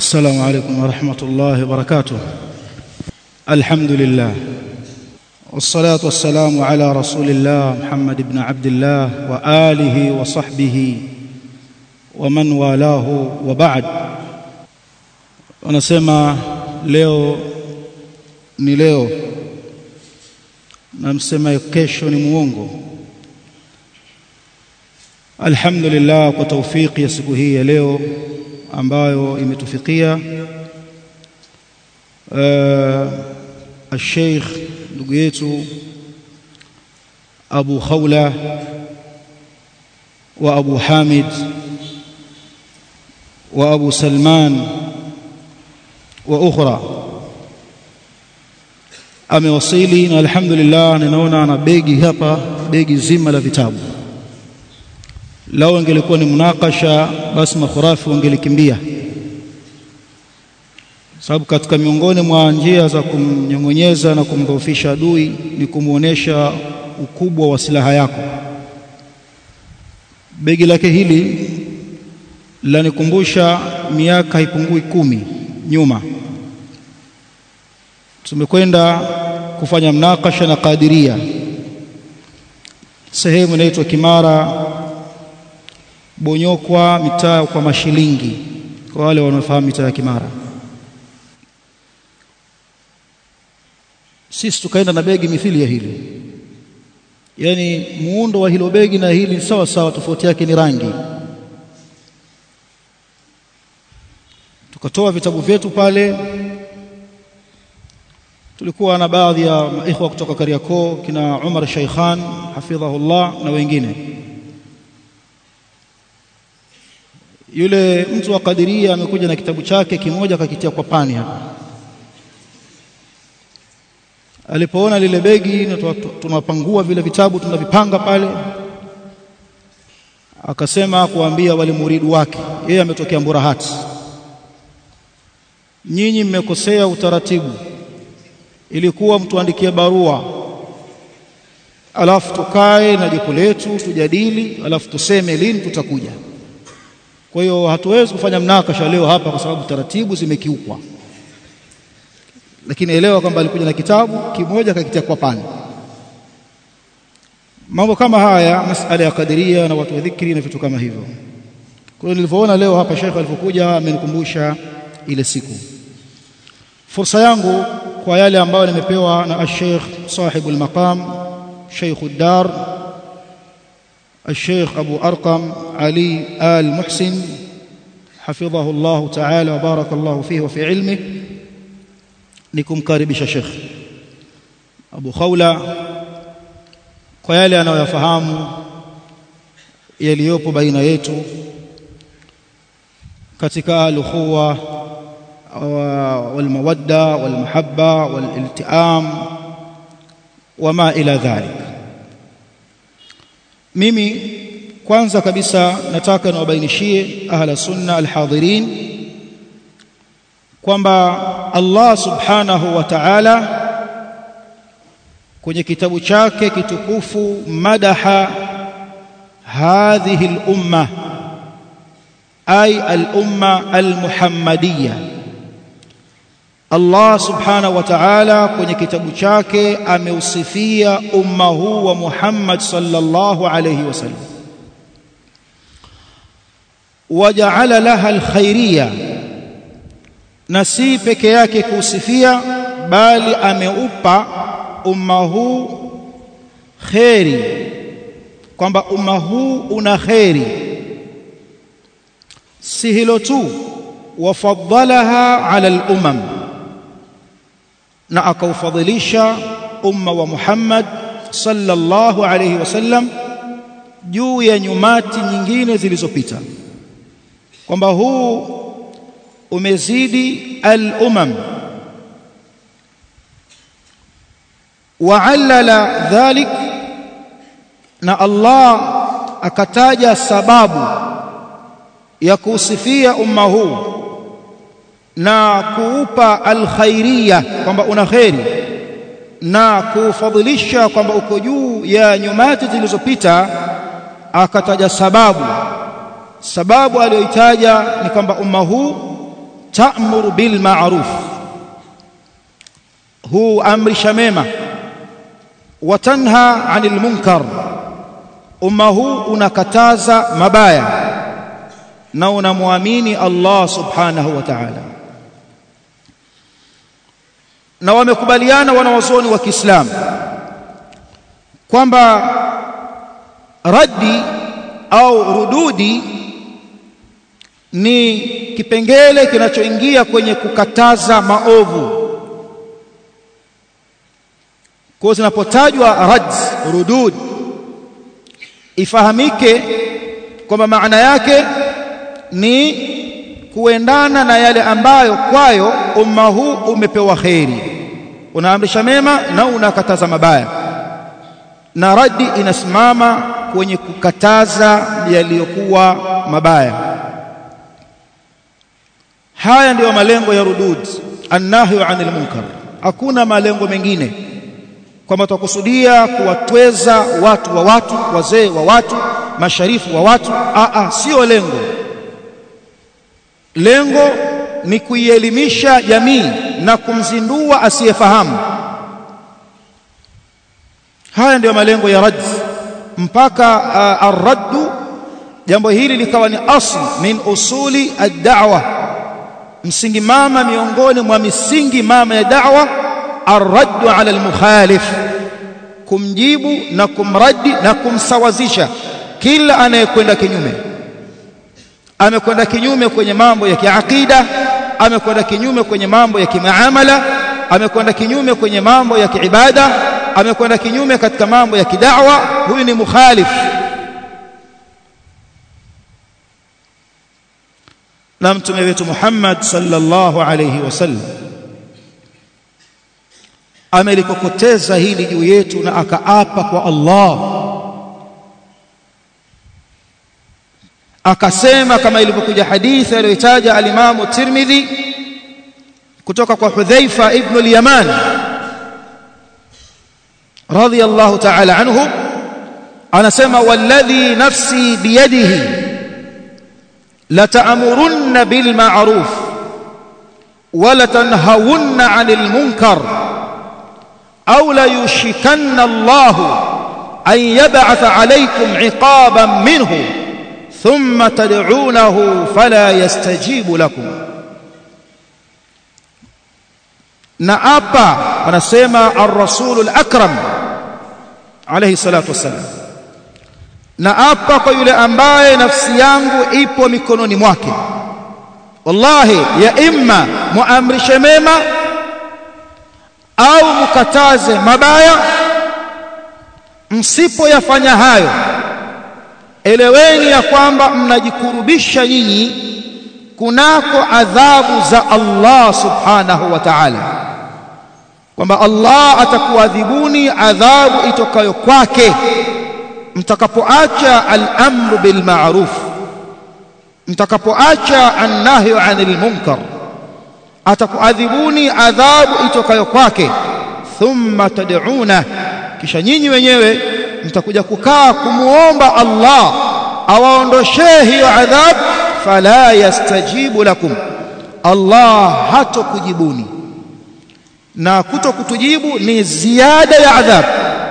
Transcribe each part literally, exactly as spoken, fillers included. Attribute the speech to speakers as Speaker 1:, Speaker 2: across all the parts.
Speaker 1: السلام عليكم ورحمة الله وبركاته. الحمد لله والصلاة والسلام على رسول الله محمد بن عبد الله وآله وصحبه ومن والاه وبعد. ونسمع leo ni leo na msema kesho ni muongo. Alhamdulillah kwa taufiki ya siku hii ya leo ambayo imetufikia uh, al-Sheikh ndugu yetu Abu Khawla wa Abu Hamid wa Abu Salman wa ukhra amewasili, na alhamdulillah ninaona ana begi hapa, begi zima la vitabu. Lao ingelikuwa ni munakasha basi makhurafi wangelikimbia, sababu katika miongoni mwa njia za kumnyongonyeza na kumdhoofisha adui ni kumuonesha ukubwa wa silaha yako. Begi lake hili lanikumbusha miaka haipungui kumi nyuma tumekwenda kufanya mnakasha na Qadiria sehemu inaitwa Kimara Bonyokwa, mitaa kwa Mashilingi, kwa wale wanaofahamu mitaa ya Kimara. Sisi tukaenda na begi mithili ya hili, yani muundo wa hilo begi na hili sawa sawa, tofauti yake ni rangi. Tukatoa vitabu vyetu pale. Tulikuwa na baadhi ya ikhwa kutoka Kariakoo, kina Umar Sheikhan hafidhahullah na wengine. Yule mtu wa Qadiria amekuja na kitabu chake kimoja akakitia kwa pani hapa. Alipoona lile begi na tunapangua vile vitabu tunavipanga pale, akasema kuambia wale muridu wake, yeye ametokea Mburahati, nyinyi mmekosea utaratibu. Ilikuwa mtuandikie barua alafu tukae na jopo letu tujadili, alafu tuseme lini tutakuja. Kwa hiyo hatuwezi kufanya mnakasha leo hapa kwa sababu taratibu zimekiukwa. Lakini elewa kwamba alikuja na kitabu kimoja akakitia kwa pani. Mambo kama haya, masala ya Qadiria na watu wa dhikri na vitu kama hivyo. Kwa hiyo nilivyoona leo hapa Sheikh alipokuja amenikumbusha ile siku. Fursa yangu kwa yale ambayo nimepewa na al-Sheikh sahibul maqam Sheikh ad-Dar الشيخ أبو أرقم علي آل محسن حفظه الله تعالى وبارك الله فيه وفي علمه, nikum karibisha Sheikh Abu Khawla kwa yale anayoyafahamu yaliyopo baina yetu katika al-ukhuwa wal mawadda wal mahabba wal iltiam wama ila dhalik. Mimi kwanza kabisa nataka niwabainishie ahla sunna alhadhirin kwamba Allah subhanahu wa ta'ala kwenye kitabu chake kitukufu madaha hadhihi al-umma ay al-umma al-muhammadiyya. Allah subhanahu wa ta'ala kwenye kitabu chake ameusifia umma huu wa Muhammad sallallahu alayhi wasallam, waja'ala laha alkhairiyya, na si peke yake kusifia bali ameupa umma huu khairi, kwamba umma huu una khairi. Si hilo tu, wafaddalaha ala al-umam, na akaufadhilisha umma wa Muhammad sallallahu alayhi wasallam juu ya nyumati nyingine zilizopita, kwamba huu umezidi al-umam. Wa'allala dhalik, na Allah akataja sababu ya kusifia umma huu na kuupa alkhairiyya kwamba una khairi, na kufadhilisha kwamba uko juu ya nyumati zilizopita. Akataja sababu. Sababu aliyoitaja ni kwamba umma huu ta'muru bil ma'ruf, huamrisha mema, wa tanha 'anil munkar, umma huu unakataza mabaya na unamwamini Allah subhanahu wa ta'ala. Na wamekubaliana wanawazuoni wa Kiislamu kwamba raddi au rududi ni kipengele kinachoingia kwenye kukataza maovu. Kwa zinapotajwa rad, rudud, ifahamike kwamba maana yake ni kuendana na yale ambayo kwayo umma huu umepewa kheri. Unaamrisha mema na unakataza mabaya, na radi inasimama kwenye kukataza yaliyokuwa mabaya. Haya ndiyo malengo ya rudud, annahyu 'anil munkar. Hakuna malengo mengine, kwamba tukusudia kuwatweza watu wa watu, wazee wa watu, masharifu wa watu. A a sio lengo. Lengo ni kuielimisha jamii na kumzindua asiyefahamu. Haya ndiyo malengo ya rad, mpaka uh, ar-raddu, jambo hili likawa ni asli min usuli ad-da'wa, msingi mama miongoni mwa misingi mama ya da'wa. Ar-raddu 'ala al-mukhalif, kumjibu na kumradi na kumsawazisha kila anayekwenda kinyume. Amekwenda kinyume kwenye mambo ya kiakida, amekwenda kinyume kwenye mambo ya kimaamala, amekwenda kinyume kwenye mambo ya kiibada, amekwenda kinyume katika mambo ya kidawa, huyu ni mukhalif. Na mtume wetu Muhammad sallallahu alayhi wasallam amelikokoteza hili juu yetu na akaapa kwa Allah, akasema kama ilivyokuja hadithi aliyotaja al-Imam Tirmidhi kutoka kwa Hudhaifa ibn al-Yaman radiyallahu ta'ala anhu, anasema walladhi nafsi biyadihi la ta'murunna bil ma'ruf wa la tanhawunna 'anil munkar aw la yushikanna Allahu an yab'atha 'alaykum 'iqaban minhu thumma tad'unahu fala yastajibu lakum. Na apa anasema ar-rasulul akram alayhi salatu wassalam, na apa kwa yule ambaye nafsi yangu ipo mikononi mwake, wallahi ya imma muamrishe mema au mukataze mabaya. Msipoyafanya hayo, eleweni ya kwamba mnajikurubisha nyinyi kunako adhabu za Allah subhanahu wa ta'ala, kwamba Allah atakuadhibuni adhabu itokayo kwake mtakapoacha al-amru bil ma'ruf, mtakapoacha an-nahyu 'anil munkar. Atakuadhibuni adhabu itokayo kwake, thumma tad'una, kisha nyinyi wenyewe mtakuja kukaa kumuomba Allah awaondoshee hiyo adhabu. Fala yastajibu lakum, Allah hatokujibuni. Na kutokutujibu ni ziada ya adhabu,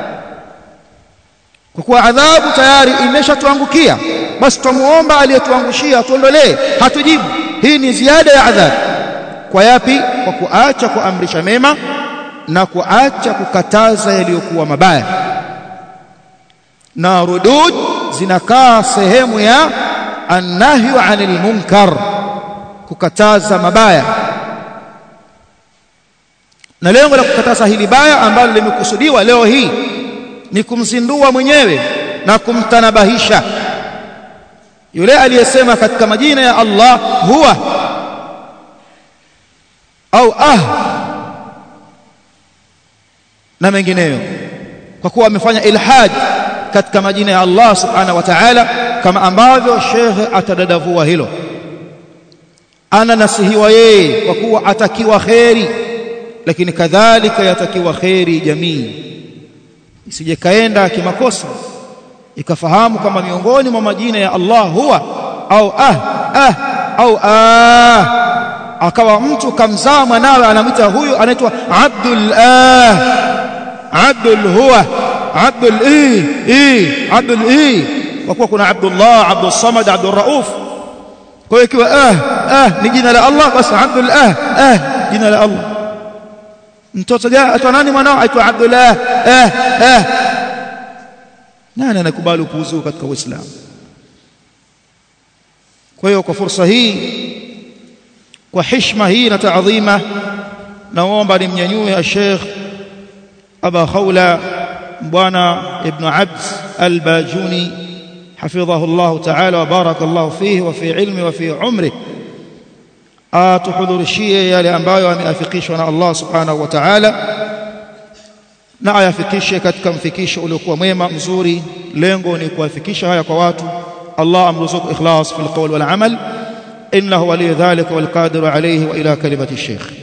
Speaker 1: kwa kuwa adhabu tayari imeshatuangukia, basi tumuomba aliyetuangushia atuondolee, hatujibu. Hii ni ziada ya adhabu. Kwa yapi? Kwa kuacha kuamrisha mema na kuacha kukataza yaliyokuwa mabaya. Na rudud zinakaa sehemu ya annahyu 'anil munkar, kukataza mabaya. Na lengo la kukataza hili baya ambalo limekusudiwa leo hii ni kumzindua mwenyewe na kumtanabahisha yule aliyesema katika majina ya Allah huwa au ah na mengineyo, kwa kuwa amefanya ilhad katika majina ya Allah subhanahu wa ta'ala, kama ambavyo Sheikh atadadavua hilo. Ana nasihiwa yeye kwa kuwa atakiwa kheri, lakini kadhalika yatakiwa kheri jamii, isije kaenda kimakosa ikafahamu kama miongoni mwa majina ya Allah huwa au ah ah au ah akawa mtu kamzaa mwanawe anamwita huyu anaitwa Abdul ah Abdul huwa Abdul eh eh Abdul eh kwa kuwa kuna Abdullah Abdul Samad Abdul Rauf. Kwa hiyo ikiwa ah ah ni jina la Allah basi Abdul ah ah jina la Allah. Mtoto gani atwa nani mwanao aitwa Abdullah ah ah nani anakubali upuuzi katika Uislamu? Kwa hiyo kwa fursa hii kwa heshima hii na taadhima naomba nimnyanyue Sheikh Aba Khawla bwana Ibn Abd al-Bajuni hafidhahu Allah ta'ala wa barakallahu fihi wa fi ilmi wa fi umri atuhudhurishie yale ambayo ameafikishwa na Allah subhanahu wa ta'ala na ayafikishe katika mfikisho uliokuwa mwema mzuri. Lengo ni kuwafikisha haya kwa watu. Allah amruzuku ikhlas fil qawl wal amal innahu waliy dhalika wal qadiru alayhi wa ila kalimati shaykh.